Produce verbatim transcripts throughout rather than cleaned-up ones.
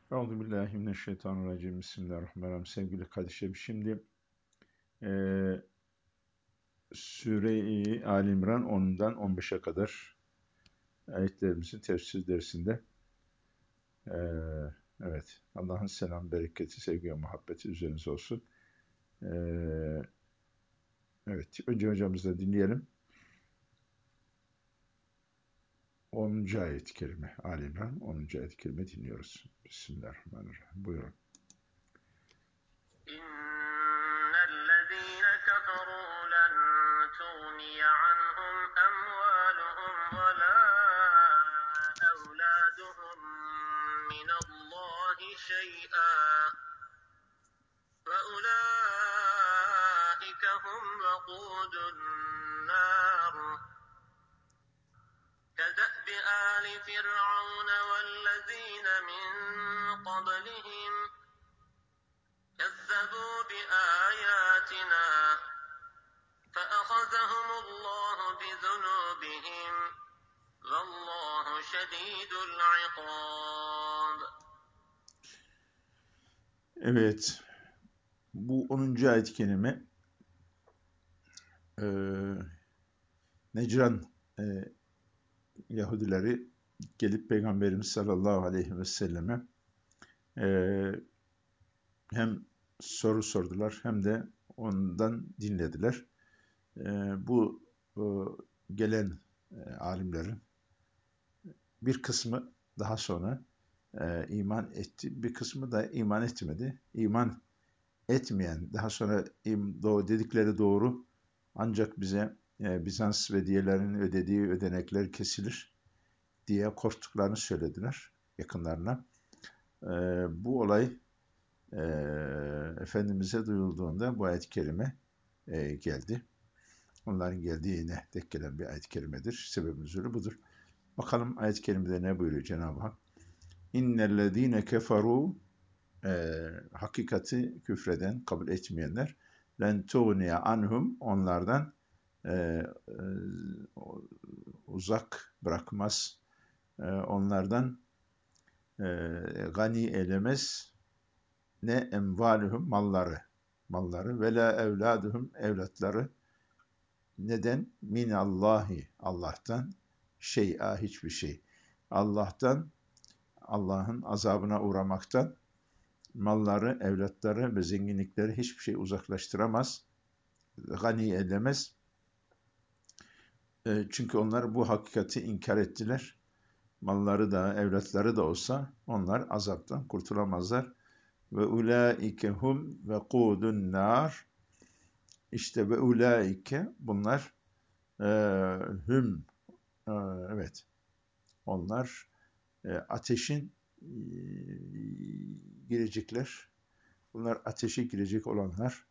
Euzubillahimineşşeytanirracim. Bismillahirrahmanirrahim. Sevgili kardeşlerim, şimdi eee Süre-i Ali İmran ondan on beşe kadar ayetlerimizin tefsir dersinde eee, evet, Allah'ın selam, bereketi, sevgi ve muhabbeti üzerinize olsun. Eee, evet, önce hocamızla dinleyelim. onuncu ayet-i kerime, Ali İmran onuncu ayet-i kerime dinliyoruz. Bismillahirrahmanirrahim. Buyurun. İnnellezîne keferû len tuğniye anhum emvâluhum ve lâ evlâduhum minallâhi şey'â ve ulâike hum vekûdun nâr. كدأب آل فرعون والذين من قبلهم كذبوا بآياتنا فأخذهم الله بذنوبهم والله شديد العقاب. Evet, bu onuncu ayet-i kerime eee Necran eee Yahudileri gelip Peygamberimiz sallallahu aleyhi ve selleme eee, hem soru sordular hem de ondan dinlediler. Eee, bu eee, gelen eee, alimlerin bir kısmı daha sonra eee, iman etti, bir kısmı da iman etmedi. İman etmeyen, daha sonra im- doğ dedikleri doğru, ancak bize eee, Bizans ve diğerlerinin ödediği ödenekler kesilir diye korktuklarını söylediler yakınlarına. Ee, bu olay e, Efendimiz'e duyulduğunda bu ayet-i kerime e, geldi. Onların geldiğine denk gelen bir ayet-i kerimedir. Sebebin nüzulü budur. Bakalım ayet-i kerimede ne buyuruyor Cenab-ı Hak? İnnellezîne keferû, e, hakikati küfreden, kabul etmeyenler, len tuğniye anhum, onlardan e, e, uzak bırakmaz, e, onlardan e, gani eylemez ne emvaluhum, malları, malları ve la evladuhum, evlatları, neden? Minallahi, Allah'tan, şey'a, hiçbir şey. Allah'tan, Allah'ın azabına uğramaktan malları, evlatları ve zenginlikleri hiçbir şey uzaklaştıramaz, gani edemez. E, çünkü onlar bu hakikati inkar ettiler. Malları da, evlatları da olsa onlar azaptan kurtulamazlar. Ve ulaike hum vekudun nar. İşte ve ulaike, bunlar e, hüm, e, evet, onlar e, ateşin e, girecekler. Bunlar ateşe girecek olanlar,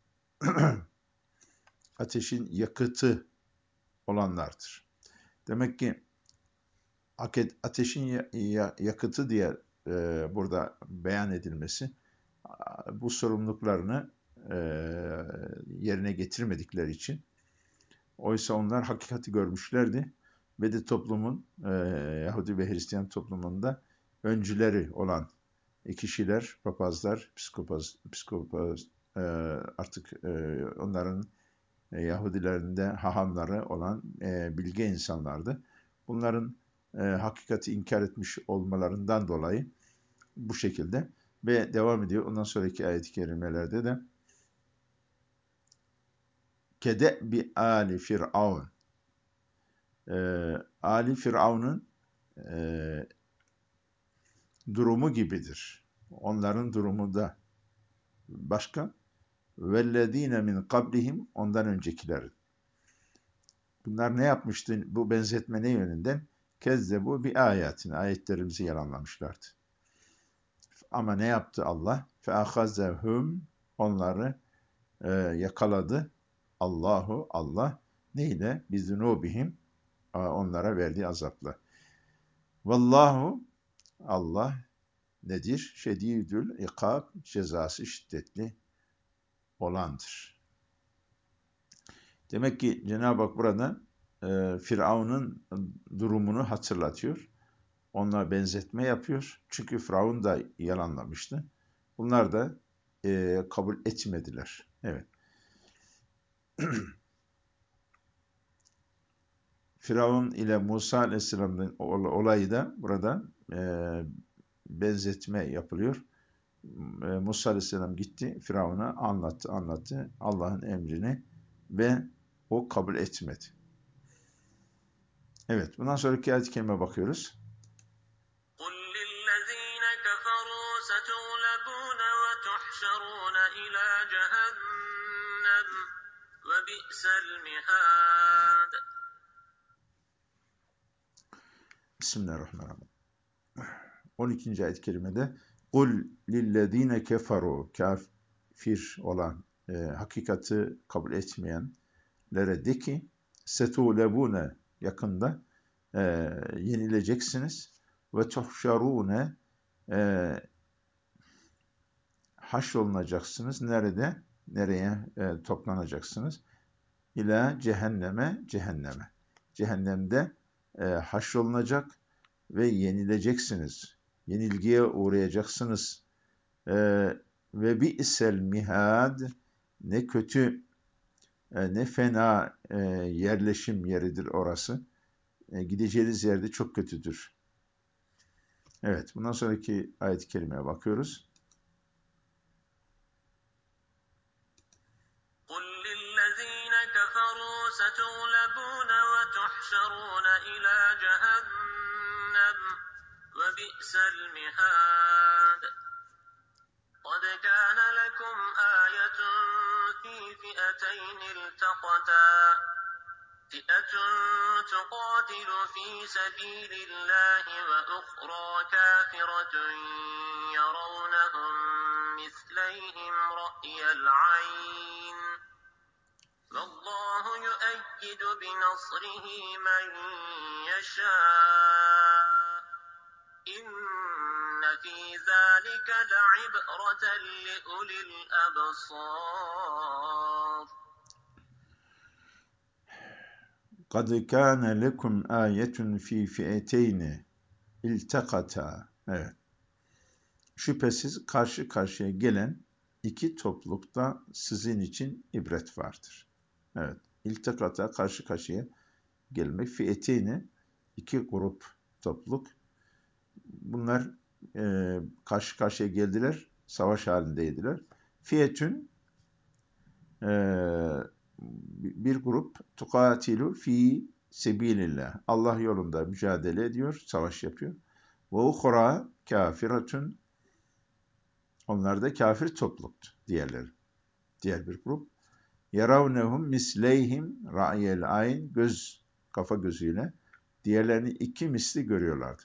ateşin yakıtı olanlardır. Demek ki ateşin yakıtı diye e, burada beyan edilmesi, bu sorumluluklarını e, yerine getirmedikleri için. Oysa onlar hakikati görmüşlerdi ve de toplumun, e, Yahudi ve Hristiyan toplumunda öncüleri olan kişiler, papazlar, psikopaz, psikopaz e, artık e, onların e, Yahudilerinde hahamları olan e, bilge insanlardı. Bunların e, hakikati inkar etmiş olmalarından dolayı bu şekilde ve devam ediyor. Ondan sonraki ayet-i kerimelerde de kede bi ali firavun, e, Ali Firavun'un e, durumu gibidir. Onların durumu da başka. Vellezine min kablihim, ondan öncekiler. Bunlar ne yapmıştı bu benzetme ne yönünden? Kezzebu bi ayetine, ayetlerimizi yalanlamışlardı. Ama ne yaptı Allah? Feahazehum, onları e, yakaladı. Allahu, Allah neyle? Bizunubihim, onlara verdiği azapla. Vallahu, Allah nedir? Şedidül ikab, cezası şiddetli olandır. Demek ki Cenab-ı Hak burada e, Firavun'un durumunu hatırlatıyor. onunla benzetme yapıyor. Çünkü Firavun da yalanlamıştı. Bunlar da e, kabul etmediler. Evet. Firavun ile Musa Aleyhisselam'ın olayı da burada e, benzetme yapılıyor. E, Musa Aleyhisselam gitti, Firavun'a anlattı, anlattı Allah'ın emrini ve o kabul etmedi. Evet, bundan sonraki ayet-i kerime bakıyoruz. قُلْ لِلَّذِينَ كَفَرُوا سَتُغْلَبُونَ وَتُحْشَرُونَ إِلَى جَهَنَّمَ وَبِئْسَ الْمِهَادُ. Bismillahirrahmanirrahim. on ikinci ayet-i kerimede "Kul lillezine keferu" kafir olan, e, hakikati kabul etmeyenlere de ki setulebune yakında e, yenileceksiniz ve tuhşarune e, haşrolunacaksınız. Nerede? Nereye e, toplanacaksınız? İlâ cehenneme, cehenneme. Cehennemde e, haşrolunacak ve yenileceksiniz. Yenilgiye uğrayacaksınız. E, ve bi'sel mihad, ne kötü, e, ne fena e, yerleşim yeridir orası. E, gideceğiniz yerde çok kötüdür. Evet, bundan sonraki ayet-i kerimeye bakıyoruz. قُلْ لِلَّذِينَ كَفَرُوا سَتُغْلَبُونَ وَتُحْشَرُونَ إِلَى جَهَنَّمَ وَبِئْسَ الْمِهَادُ. قَدْ كَانَ لَكُمْ آيَةٌ فِي فِئَتَيْنِ الْتَقَتَا فِئَةٌ تُقَاتِلُ فِي سَبِيلِ اللَّهِ وَأُخْرَىٰ كَافِرَةٌ يَرَوْنَهُم مِّثْلَيْهِمْ رَأْيَ الْعَيْنِ وَاللَّهُ يُؤَيِّدُ بِنَصْرِهِ مَن يَشَاءُ إِنَّ فِي ذَٰلِكَ لَعِبْرَةً لِّأُولِي الْأَبْصَارِ. قَدْ كَانَ لَكُمْ آيَةٌ فِي فِئَتَيْنِ الْتَقَتَا. Evet. Şüphesiz karşı karşıya gelen iki toplulukta sizin için ibret vardır. Evet. İltikata, karşı karşıya gelmek. Fiyeteyni, iki grup topluluk. Bunlar e, karşı karşıya geldiler. Savaş halindeydiler. Fiyetün e, bir grup tukatilu fi sebilillah. Allah yolunda mücadele ediyor, savaş yapıyor. Ve uhra kafiratun, onlar da kafir topluluktu diğerleri. Diğer bir grup. Yaravnehum misleyhim ra'yel ayn, göz, kafa gözüyle diğerlerini iki misli görüyorlardı.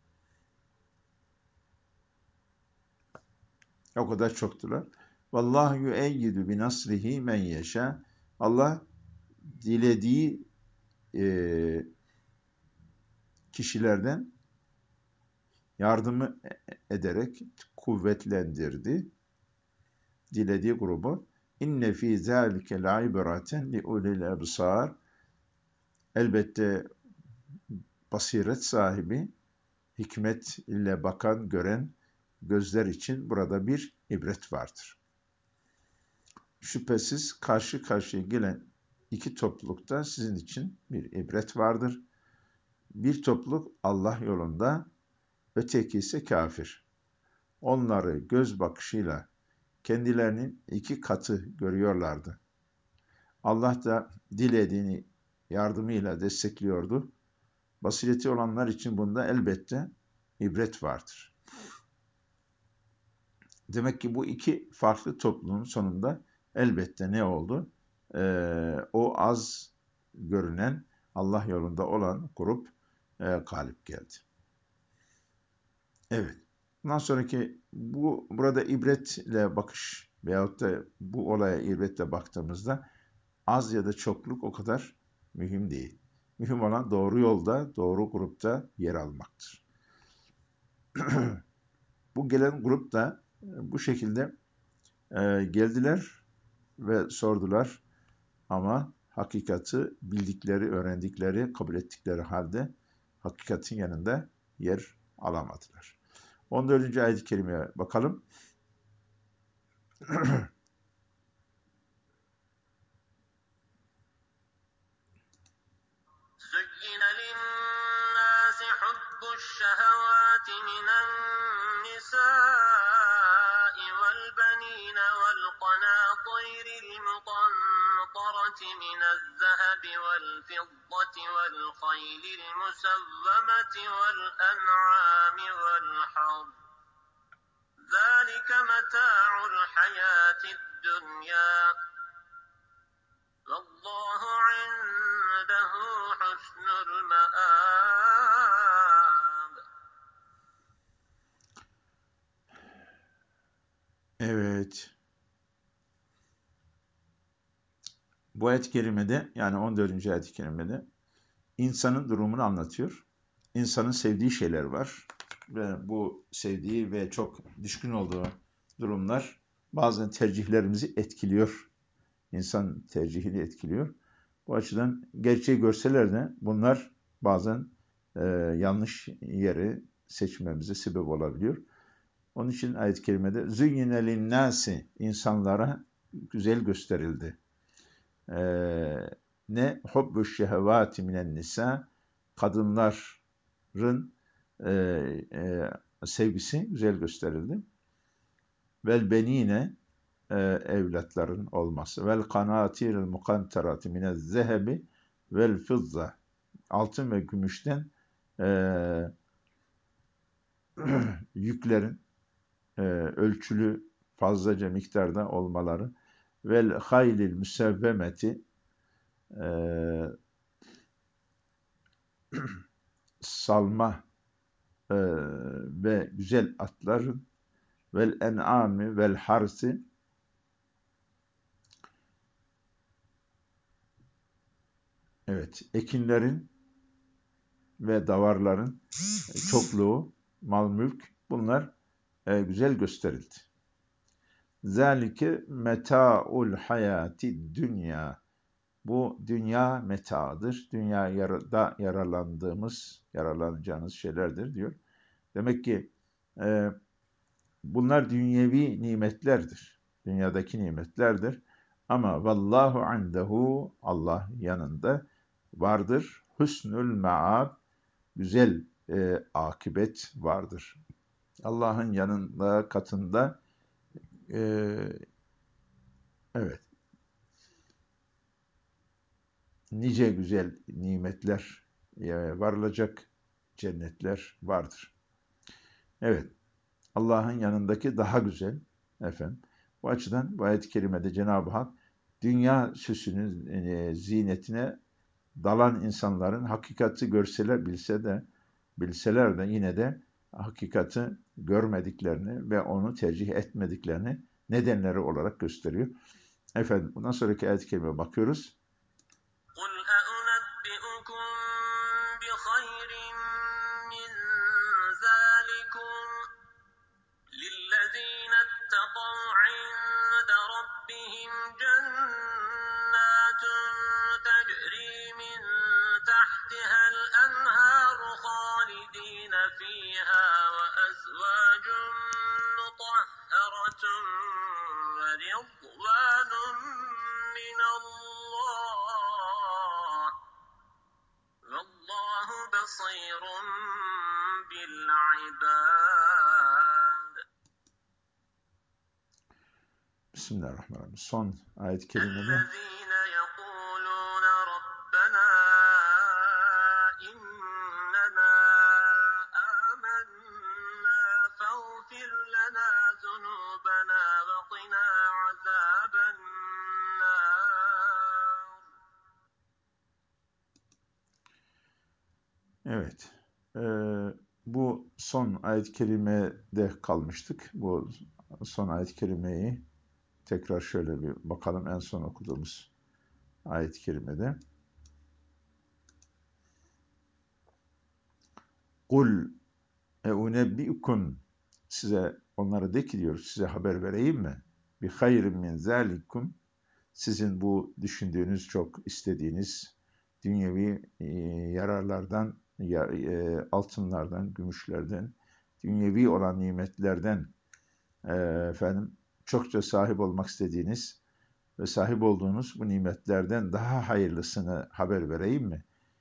O kadar çoktular. Vallahu yu'eyyidu bi nasrihi men yeşâ. Allah dilediği e, kişilerden yardımı ederek kuvvetlendirdi dilediği grubu. İnne fî zâlike le'ibraten li ulil ebsâr. Elbette basiret sahibi, hikmet ile bakan, gören gözler için burada bir ibret vardır. Şüphesiz karşı karşıya gelen iki toplulukta sizin için bir ibret vardır. Bir topluluk Allah yolunda, öteki ise kafir. Onları göz bakışıyla kendilerinin iki katı görüyorlardı. Allah da dilediğini yardımıyla destekliyordu. Basireti olanlar için bunda elbette ibret vardır. Demek ki bu iki farklı topluluğun sonunda elbette ne oldu? Ee, o az görünen, Allah yolunda olan grup e, galip geldi. Evet. Bundan sonraki bu burada ibretle bakış veyahut da bu olaya ibretle baktığımızda az ya da çokluk o kadar mühim değil. Mühim olan doğru yolda, doğru grupta yer almaktır. Bu gelen grup da bu şekilde e, geldiler ve sordular ama hakikati bildikleri, öğrendikleri, kabul ettikleri halde hakikatin yanında yer alamadılar. on dördüncü ayet-i kerimeye bakalım. زين للناس حب الشهوات من النساء والبنين والقناطير المقنطرة من الذهب والفضة والخيل المسومة والأنعام والحرث ذلك متاع الحياة الدنيا والله عنده حسن المآب. Evet. Bu ayet-i kerimede, yani on dördüncü ayet-i kerimede insanın durumunu anlatıyor. İnsanın sevdiği şeyler var ve bu sevdiği ve çok düşkün olduğu durumlar bazen tercihlerimizi etkiliyor. İnsan tercihini etkiliyor. Bu açıdan gerçeği görseler de bunlar bazen e, yanlış yeri seçmemize sebep olabiliyor. Onun için ayet-i kerimede züyyine linnâsi, insanlara güzel gösterildi. Ee, ne? Hubbu şehevâti minen nisa, kadınların e, e, sevgisi güzel gösterildi. Vel benine, e, evlatların olması. Vel kanatiril mukantarati minez zehebi vel fızza, altın ve gümüşten e, yüklerin e, ölçülü fazlaca miktarda olmaları. Vel haylil müsevvemeti, e, salma e, ve güzel atların, vel en'ami vel harsi, evet, ekinlerin ve davarların çokluğu, mal mülk, bunlar e, güzel gösterildi. Zalike meta'ul hayati dünya. Bu dünya metaadır. Dünyada yararlandığımız, yararlanacağınız şeylerdir diyor. Demek ki e, bunlar dünyevi nimetlerdir. Dünyadaki nimetlerdir. Ama vallahu indehu, Allah yanında vardır. Husnul maab, güzel e, akibet vardır. Allah'ın yanında, katında e, evet, nice güzel nimetler e, varılacak cennetler vardır. Evet, Allah'ın yanındaki daha güzel efendim. Bu açıdan bu ayet-i kerimede Cenab-ı Hak dünya süsünün e, zinetine dalan insanların hakikati görseler, bilse de bilseler de yine de hakikati görmediklerini ve onu tercih etmediklerini nedenleri olarak gösteriyor. Efendim, bundan sonraki ayet-i kerimeye bakıyoruz. قل أنبئكم بخير من ذلكم للذين اتقوا عند ربهم جنات تجري من تحتها الأنهار خالدين فيها وأزواج مطهرة ورضوان من الله والله بصير بالعباد. Bismillahirrahmanirrahim. Son ayet-i kerimede الذين يقولون ربنا إننا آمنا فاغفر لنا ذنوبنا وقنا عذاب النار. evet, e, bu son ayet-i kerimede kalmıştık. Bu son ayet-i kerimeyi tekrar şöyle bir bakalım, en son okuduğumuz ayet-i kerimede. Kul eunebbi'ukum, size, onlara de ki diyor, size haber vereyim mi? Bi hayrin min zalikum, sizin bu düşündüğünüz, çok istediğiniz dünyevi e, yararlardan ya, e, altınlardan, gümüşlerden, dünyevi olan nimetlerden e, efendim çokça sahip olmak istediğiniz ve sahip olduğunuz bu nimetlerden daha hayırlısını haber vereyim mi?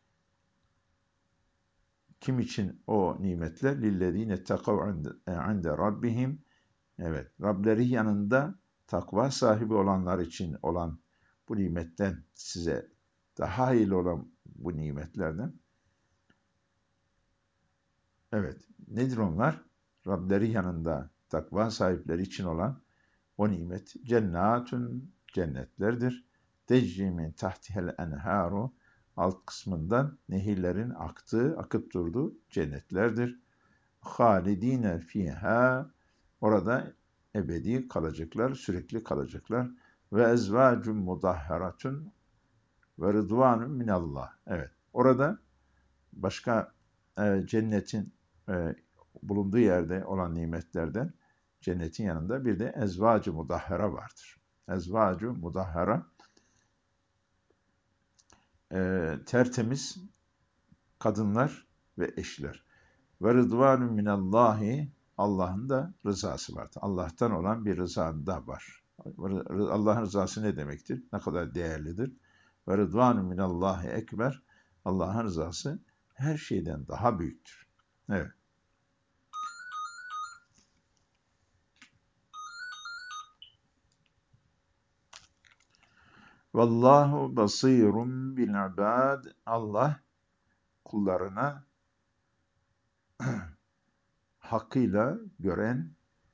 Kim için o nimetler? Lillezine takav inde rabbihim. Evet, Rableri yanında takva sahibi olanlar için olan bu nimetten size daha hayırlı olan bu nimetlerden. Evet, nedir onlar? Rableri yanında takva sahipleri için olan o nimet cennatun cennetlerdir. Tecri min tahtihel enharu alt kısmından nehirlerin aktığı, akıp durduğu cennetlerdir. Halidine fiha orada ebedi kalacaklar, sürekli kalacaklar. Ve ezvacun mudahharatun ve rıdvanun minallah. Evet. Orada başka e, cennetin e, bulunduğu yerde olan nimetlerden cennetin yanında bir de ezvacı mudahhara vardır. Ezvacı mudahhara e, tertemiz kadınlar ve eşler. Ve rıdvanun minallahi Allah'ın da rızası vardır. Allah'tan olan bir rıza da var. Allah'ın rızası ne demektir? Ne kadar değerlidir? Ve rıdvanun minallahi ekber. Allah'ın rızası her şeyden daha büyüktür. Evet. Vallahu basirun bil ibad. Allah kullarına hakkıyla gören,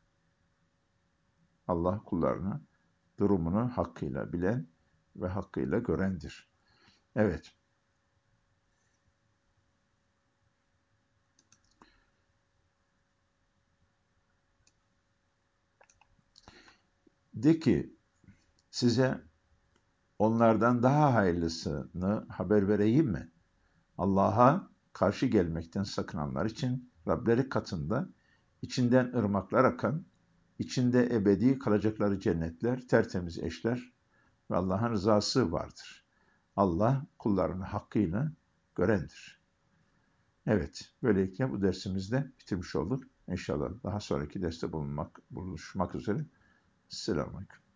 Allah kullarına durumunu hakkıyla bilen ve hakkıyla görendir. Evet. De ki size onlardan daha hayırlısını haber vereyim mi? Allah'a karşı gelmekten sakınanlar için Rableri katında içinden ırmaklar akan, içinde ebedi kalacakları cennetler, tertemiz eşler ve Allah'ın rızası vardır. Allah kullarını hakkıyla görendir. Evet, böylelikle bu dersimizde bitirmiş olduk. İnşallah daha sonraki derste bulunmak, buluşmak üzere. Selamun Aleyküm.